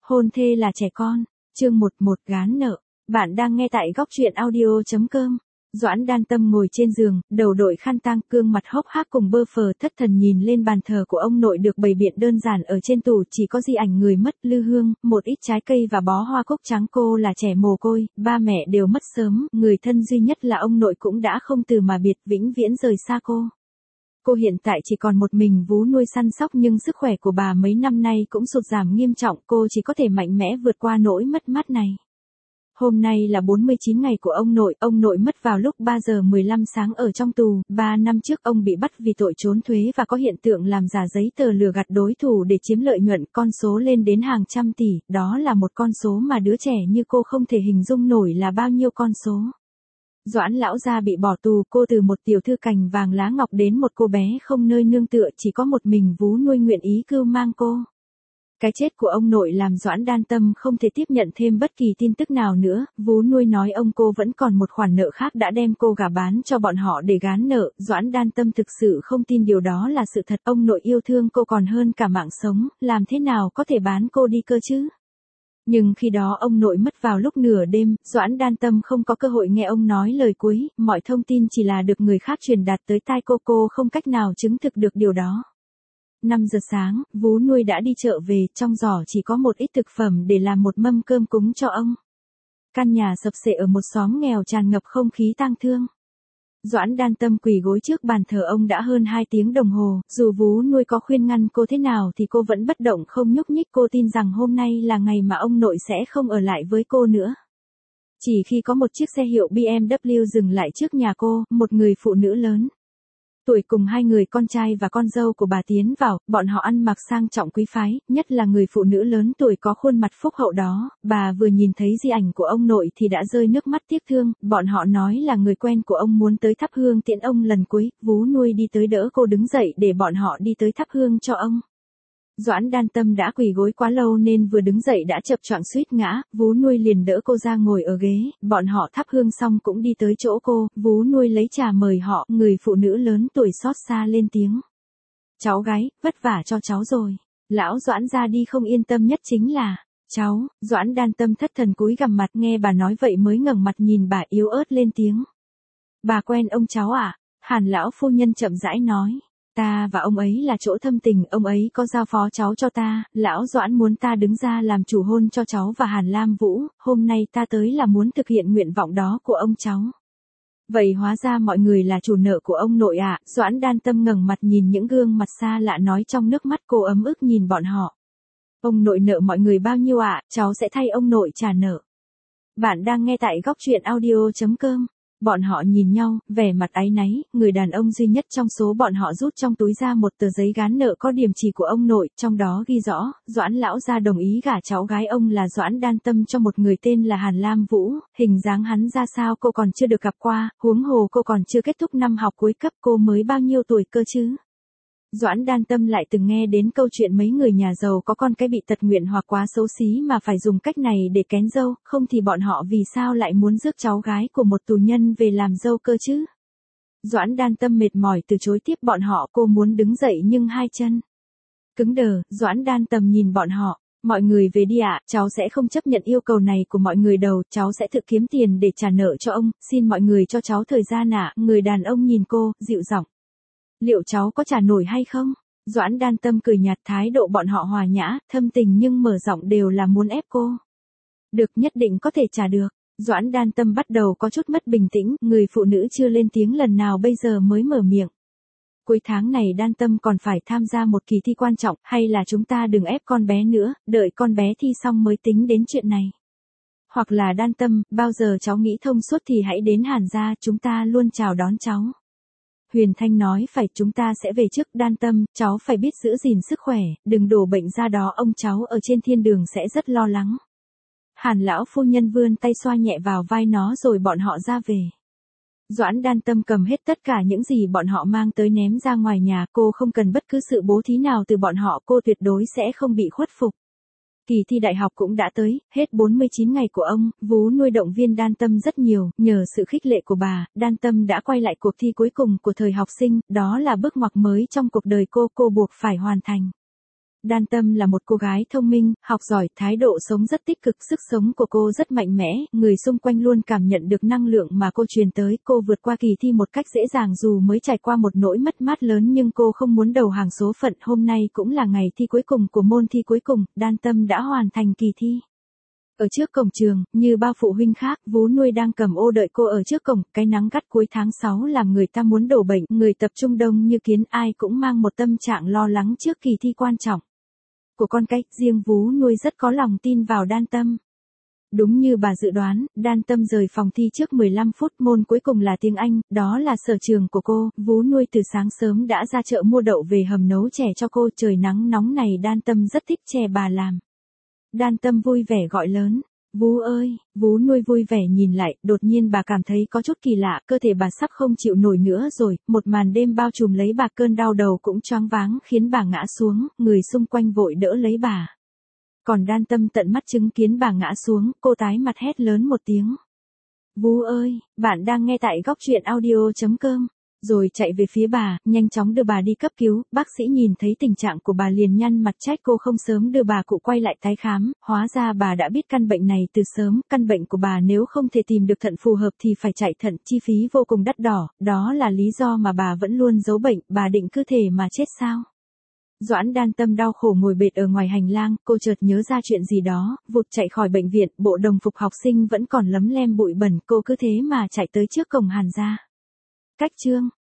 Hôn thê là trẻ con. Chương 11 gán nợ. Bạn đang nghe tại góc truyện audio.com. Doãn Đan Tâm ngồi trên giường, đầu đội khăn tang, gương mặt hốc hác cùng bơ phờ thất thần nhìn lên bàn thờ của ông nội được bày biện đơn giản ở trên tủ, chỉ có di ảnh người mất, lư hương, một ít trái cây và bó hoa cúc trắng. Cô là trẻ mồ côi, ba mẹ đều mất sớm, người thân duy nhất là ông nội cũng đã không từ mà biệt, vĩnh viễn rời xa cô. Cô hiện tại chỉ còn một mình vú nuôi săn sóc, nhưng sức khỏe của bà mấy năm nay cũng sụt giảm nghiêm trọng, cô chỉ có thể mạnh mẽ vượt qua nỗi mất mát này. Hôm nay là 49 ngày của ông nội mất vào lúc 3 giờ 15 sáng ở trong tù. 3 năm trước ông bị bắt vì tội trốn thuế và có hiện tượng làm giả giấy tờ lừa gạt đối thủ để chiếm lợi nhuận, con số lên đến hàng trăm tỷ, đó là một con số mà đứa trẻ như cô không thể hình dung nổi là bao nhiêu con số. Doãn lão gia bị bỏ tù, cô từ một tiểu thư cành vàng lá ngọc đến một cô bé không nơi nương tựa, chỉ có một mình vú nuôi nguyện ý cưu mang cô. Cái chết của ông nội làm Doãn Đan Tâm không thể tiếp nhận thêm bất kỳ tin tức nào nữa, vú nuôi nói ông cô vẫn còn một khoản nợ khác đã đem cô gả bán cho bọn họ để gán nợ. Doãn Đan Tâm thực sự không tin điều đó là sự thật, ông nội yêu thương cô còn hơn cả mạng sống, làm thế nào có thể bán cô đi cơ chứ? Nhưng khi đó ông nội mất vào lúc nửa đêm, Doãn Đan Tâm không có cơ hội nghe ông nói lời cuối, mọi thông tin chỉ là được người khác truyền đạt tới tai cô không cách nào chứng thực được điều đó. 5 giờ sáng, vú nuôi đã đi chợ về, trong giỏ chỉ có một ít thực phẩm để làm một mâm cơm cúng cho ông. Căn nhà sập xệ ở một xóm nghèo tràn ngập không khí tang thương. Doãn Đan Tâm quỳ gối trước bàn thờ ông đã hơn 2 tiếng đồng hồ, dù vú nuôi có khuyên ngăn cô thế nào thì cô vẫn bất động không nhúc nhích. Cô tin rằng hôm nay là ngày mà ông nội sẽ không ở lại với cô nữa. Chỉ khi có một chiếc xe hiệu BMW dừng lại trước nhà cô, một người phụ nữ lớn tuổi cùng 2 người con trai và con dâu của bà tiến vào, bọn họ ăn mặc sang trọng quý phái, nhất là người phụ nữ lớn tuổi có khuôn mặt phúc hậu đó, bà vừa nhìn thấy di ảnh của ông nội thì đã rơi nước mắt tiếc thương, bọn họ nói là người quen của ông muốn tới thắp hương tiễn ông lần cuối, vú nuôi đi tới đỡ cô đứng dậy để bọn họ đi tới thắp hương cho ông. Doãn Đan Tâm đã quỳ gối quá lâu nên vừa đứng dậy đã chập choạng suýt ngã, vú nuôi liền đỡ cô ra ngồi ở ghế, bọn họ thắp hương xong cũng đi tới chỗ cô, vú nuôi lấy trà mời họ, người phụ nữ lớn tuổi xót xa lên tiếng. Cháu gái, vất vả cho cháu rồi. Lão Doãn ra đi không yên tâm nhất chính là, cháu. Doãn Đan Tâm thất thần cúi gằm mặt, nghe bà nói vậy mới ngẩng mặt nhìn bà yếu ớt lên tiếng. Bà quen ông cháu à? Hàn lão phu nhân chậm rãi nói. Ta và ông ấy là chỗ thâm tình, ông ấy có giao phó cháu cho ta, lão Doãn muốn ta đứng ra làm chủ hôn cho cháu và Hàn Lam Vũ, hôm nay ta tới là muốn thực hiện nguyện vọng đó của ông cháu. Vậy hóa ra mọi người là chủ nợ của ông nội ạ. Doãn Đan Tâm ngẩng mặt nhìn những gương mặt xa lạ nói trong nước mắt, cô ấm ức nhìn bọn họ. Ông nội nợ mọi người bao nhiêu ạ? Cháu sẽ thay ông nội trả nợ. Bạn đang nghe tại góc truyện audio.com. Bọn họ nhìn nhau, vẻ mặt áy náy, người đàn ông duy nhất trong số bọn họ rút trong túi ra một tờ giấy gán nợ có điểm chỉ của ông nội, trong đó ghi rõ, Doãn lão gia đồng ý gả cháu gái ông là Doãn Đan Tâm cho một người tên là Hàn Lam Vũ, hình dáng hắn ra sao cô còn chưa được gặp qua, huống hồ cô còn chưa kết thúc năm học cuối cấp, cô mới bao nhiêu tuổi cơ chứ? Doãn Đan Tâm lại từng nghe đến câu chuyện mấy người nhà giàu có con cái bị tật nguyền hoặc quá xấu xí mà phải dùng cách này để kén dâu, không thì bọn họ vì sao lại muốn rước cháu gái của một tù nhân về làm dâu cơ chứ? Doãn Đan Tâm mệt mỏi từ chối tiếp bọn họ, cô muốn đứng dậy nhưng hai chân cứng đờ. Doãn Đan Tâm nhìn bọn họ. Mọi người về đi ạ, cháu sẽ không chấp nhận yêu cầu này của mọi người đâu, cháu sẽ tự kiếm tiền để trả nợ cho ông, xin mọi người cho cháu thời gian ạ. Người đàn ông nhìn cô, dịu giọng. Liệu cháu có trả nổi hay không? Doãn Đan Tâm cười nhạt, thái độ bọn họ hòa nhã, thâm tình nhưng mở giọng đều là muốn ép cô. Được, nhất định có thể trả được. Doãn Đan Tâm bắt đầu có chút mất bình tĩnh, người phụ nữ chưa lên tiếng lần nào bây giờ mới mở miệng. Cuối tháng này Đan Tâm còn phải tham gia một kỳ thi quan trọng, hay là chúng ta đừng ép con bé nữa, đợi con bé thi xong mới tính đến chuyện này. Hoặc là Đan Tâm, bao giờ cháu nghĩ thông suốt thì hãy đến Hàn gia, chúng ta luôn chào đón cháu. Huyền Thanh nói phải, chúng ta sẽ về trước. Đan Tâm, cháu phải biết giữ gìn sức khỏe, đừng đổ bệnh ra đó, ông cháu ở trên thiên đường sẽ rất lo lắng. Hàn lão phu nhân vươn tay xoa nhẹ vào vai nó rồi bọn họ ra về. Doãn Đan Tâm cầm hết tất cả những gì bọn họ mang tới ném ra ngoài nhà, cô không cần bất cứ sự bố thí nào từ bọn họ, cô tuyệt đối sẽ không bị khuất phục. Kỳ thi đại học cũng đã tới, hết 49 ngày của ông, vú nuôi động viên Đan Tâm rất nhiều, nhờ sự khích lệ của bà, Đan Tâm đã quay lại cuộc thi cuối cùng của thời học sinh, đó là bước ngoặt mới trong cuộc đời cô buộc phải hoàn thành. Đan Tâm là một cô gái thông minh, học giỏi, thái độ sống rất tích cực, sức sống của cô rất mạnh mẽ, người xung quanh luôn cảm nhận được năng lượng mà cô truyền tới, cô vượt qua kỳ thi một cách dễ dàng dù mới trải qua một nỗi mất mát lớn nhưng cô không muốn đầu hàng số phận, hôm nay cũng là ngày thi cuối cùng của môn thi cuối cùng, Đan Tâm đã hoàn thành kỳ thi. Ở trước cổng trường, như bao phụ huynh khác, vú nuôi đang cầm ô đợi cô ở trước cổng, cái nắng gắt cuối tháng 6 làm người ta muốn đổ bệnh, người tập trung đông như kiến, ai cũng mang một tâm trạng lo lắng trước kỳ thi quan trọng của con cái, riêng vú nuôi rất có lòng tin vào Đan Tâm. Đúng như bà dự đoán, Đan Tâm rời phòng thi trước 15 phút, môn cuối cùng là tiếng Anh, đó là sở trường của cô, vú nuôi từ sáng sớm đã ra chợ mua đậu về hầm nấu chè cho cô, trời nắng nóng này Đan Tâm rất thích chè bà làm. Đan Tâm vui vẻ gọi lớn, vú ơi, vú nuôi vui vẻ nhìn lại, đột nhiên bà cảm thấy có chút kỳ lạ, cơ thể bà sắp không chịu nổi nữa rồi, một màn đêm bao trùm lấy bà, cơn đau đầu cũng choáng váng khiến bà ngã xuống, người xung quanh vội đỡ lấy bà. Còn Đan Tâm tận mắt chứng kiến bà ngã xuống, cô tái mặt hét lớn một tiếng. Vú ơi, bạn đang nghe tại góc truyện audio.com. Rồi chạy về phía bà, nhanh chóng đưa bà đi cấp cứu, bác sĩ nhìn thấy tình trạng của bà liền nhăn mặt trách cô không sớm đưa bà cụ quay lại tái khám, hóa ra bà đã biết căn bệnh này từ sớm, căn bệnh của bà nếu không thể tìm được thận phù hợp thì phải chạy thận, chi phí vô cùng đắt đỏ, đó là lý do mà bà vẫn luôn giấu bệnh, bà định cứ thể mà chết sao? Doãn Đan Tâm đau khổ ngồi bệt ở ngoài hành lang, cô chợt nhớ ra chuyện gì đó, vụt chạy khỏi bệnh viện, bộ đồng phục học sinh vẫn còn lấm lem bụi bẩn, cô cứ thế mà chạy tới trước cổng Hàn gia. Cách chương